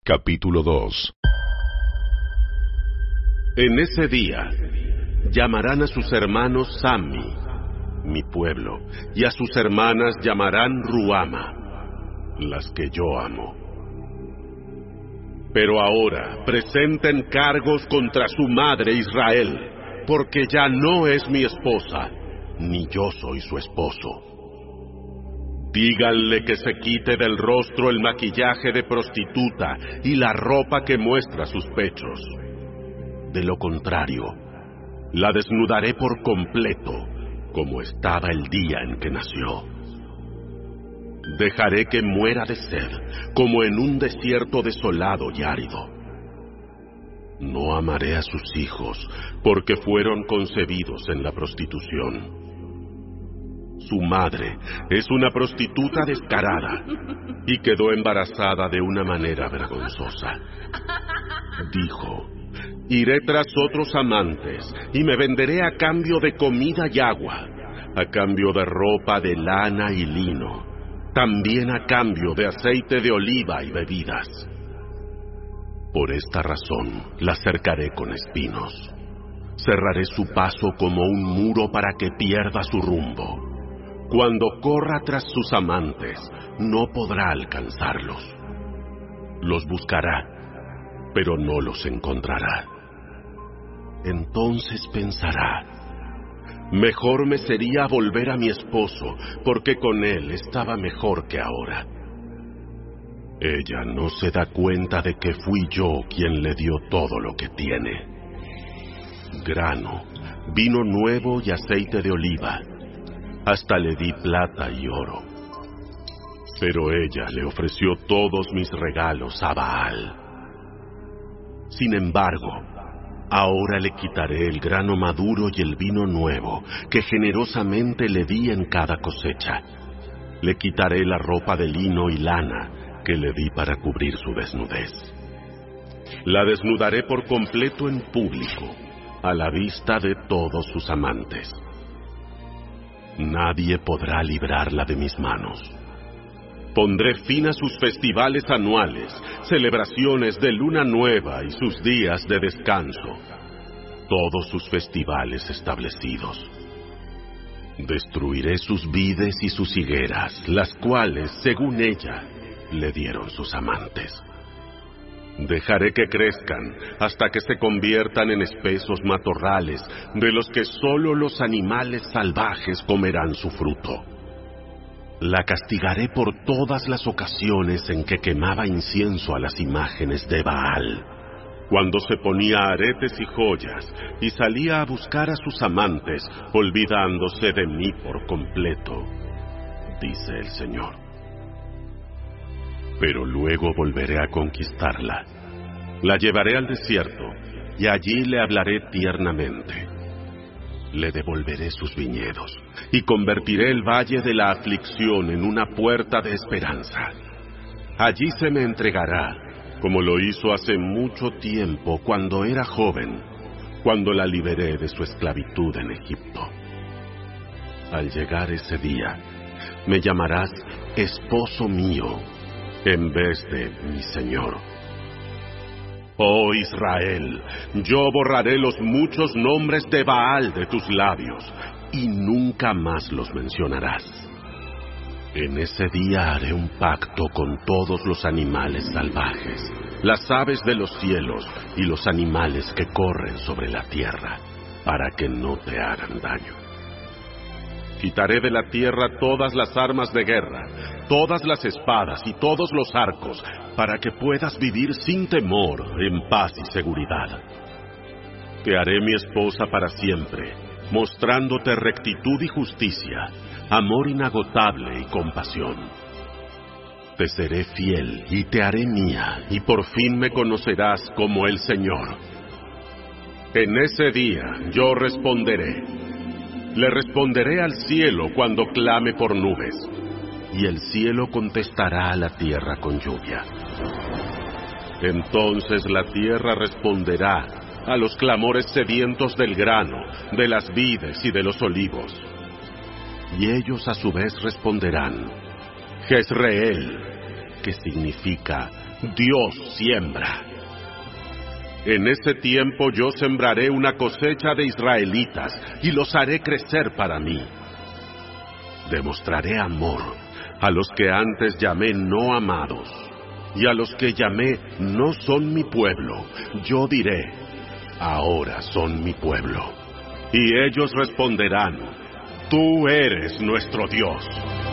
Capítulo 2. En ese día llamarán a sus hermanos Sammi, mi pueblo, y a sus hermanas llamarán Ruama, las que yo amo. Pero ahora presenten cargos contra su madre Israel, porque ya no es mi esposa, ni yo soy su esposo. Díganle que se quite del rostro el maquillaje de prostituta y la ropa que muestra sus pechos. De lo contrario, la desnudaré por completo, como estaba el día en que nació. Dejaré que muera de sed, como en un desierto desolado y árido. No amaré a sus hijos, porque fueron concebidos en la prostitución. Su madre es una prostituta descarada y quedó embarazada de una manera vergonzosa. Dijo: iré tras otros amantes y me venderé a cambio de comida y agua, a cambio de ropa de lana y lino, también a cambio de aceite de oliva y bebidas. Por esta razón la cercaré con espinos. Cerraré su paso como un muro para que pierda su rumbo. Cuando corra tras sus amantes, no podrá alcanzarlos. Los buscará, pero no los encontrará. Entonces pensará: mejor me sería volver a mi esposo, porque con él estaba mejor que ahora. Ella no se da cuenta de que fui yo quien le dio todo lo que tiene: grano, vino nuevo y aceite de oliva. Hasta le di plata y oro. Pero ella le ofreció todos mis regalos a Baal. Sin embargo, ahora le quitaré el grano maduro y el vino nuevo que generosamente le di en cada cosecha. Le quitaré la ropa de lino y lana que le di para cubrir su desnudez. La desnudaré por completo en público, a la vista de todos sus amantes. Nadie podrá librarla de mis manos. Pondré fin a sus festivales anuales, celebraciones de luna nueva y sus días de descanso, todos sus festivales establecidos. Destruiré sus vides y sus higueras, las cuales, según ella, le dieron sus amantes. Dejaré que crezcan hasta que se conviertan en espesos matorrales de los que solo los animales salvajes comerán su fruto. La castigaré por todas las ocasiones en que quemaba incienso a las imágenes de Baal, cuando se ponía aretes y joyas y salía a buscar a sus amantes, olvidándose de mí por completo, dice el Señor. Pero luego volveré a conquistarla. La llevaré al desierto y allí le hablaré tiernamente. Le devolveré sus viñedos y convertiré el valle de la aflicción en una puerta de esperanza. Allí se me entregará, como lo hizo hace mucho tiempo cuando era joven, cuando la liberé de su esclavitud en Egipto. Al llegar ese día, me llamarás esposo mío, en vez de mi Señor. Oh Israel, yo borraré los muchos nombres de Baal de tus labios, y nunca más los mencionarás. En ese día haré un pacto con todos los animales salvajes, las aves de los cielos y los animales que corren sobre la tierra, para que no te hagan daño. Quitaré de la tierra todas las armas de guerra, todas las espadas y todos los arcos, para que puedas vivir sin temor, en paz y seguridad. Te haré mi esposa para siempre, mostrándote rectitud y justicia, amor inagotable y compasión. Te seré fiel y te haré mía, y por fin me conocerás como el Señor. En ese día yo responderé. Le responderé al cielo cuando clame por nubes, y el cielo contestará a la tierra con lluvia. Entonces la tierra responderá a los clamores sedientos del grano, de las vides y de los olivos. Y ellos a su vez responderán: Jezreel, que significa Dios siembra. En ese tiempo yo sembraré una cosecha de israelitas y los haré crecer para mí. Demostraré amor a los que antes llamé no amados, y a los que llamé no son mi pueblo. Yo diré, ahora son mi pueblo. Y ellos responderán, tú eres nuestro Dios.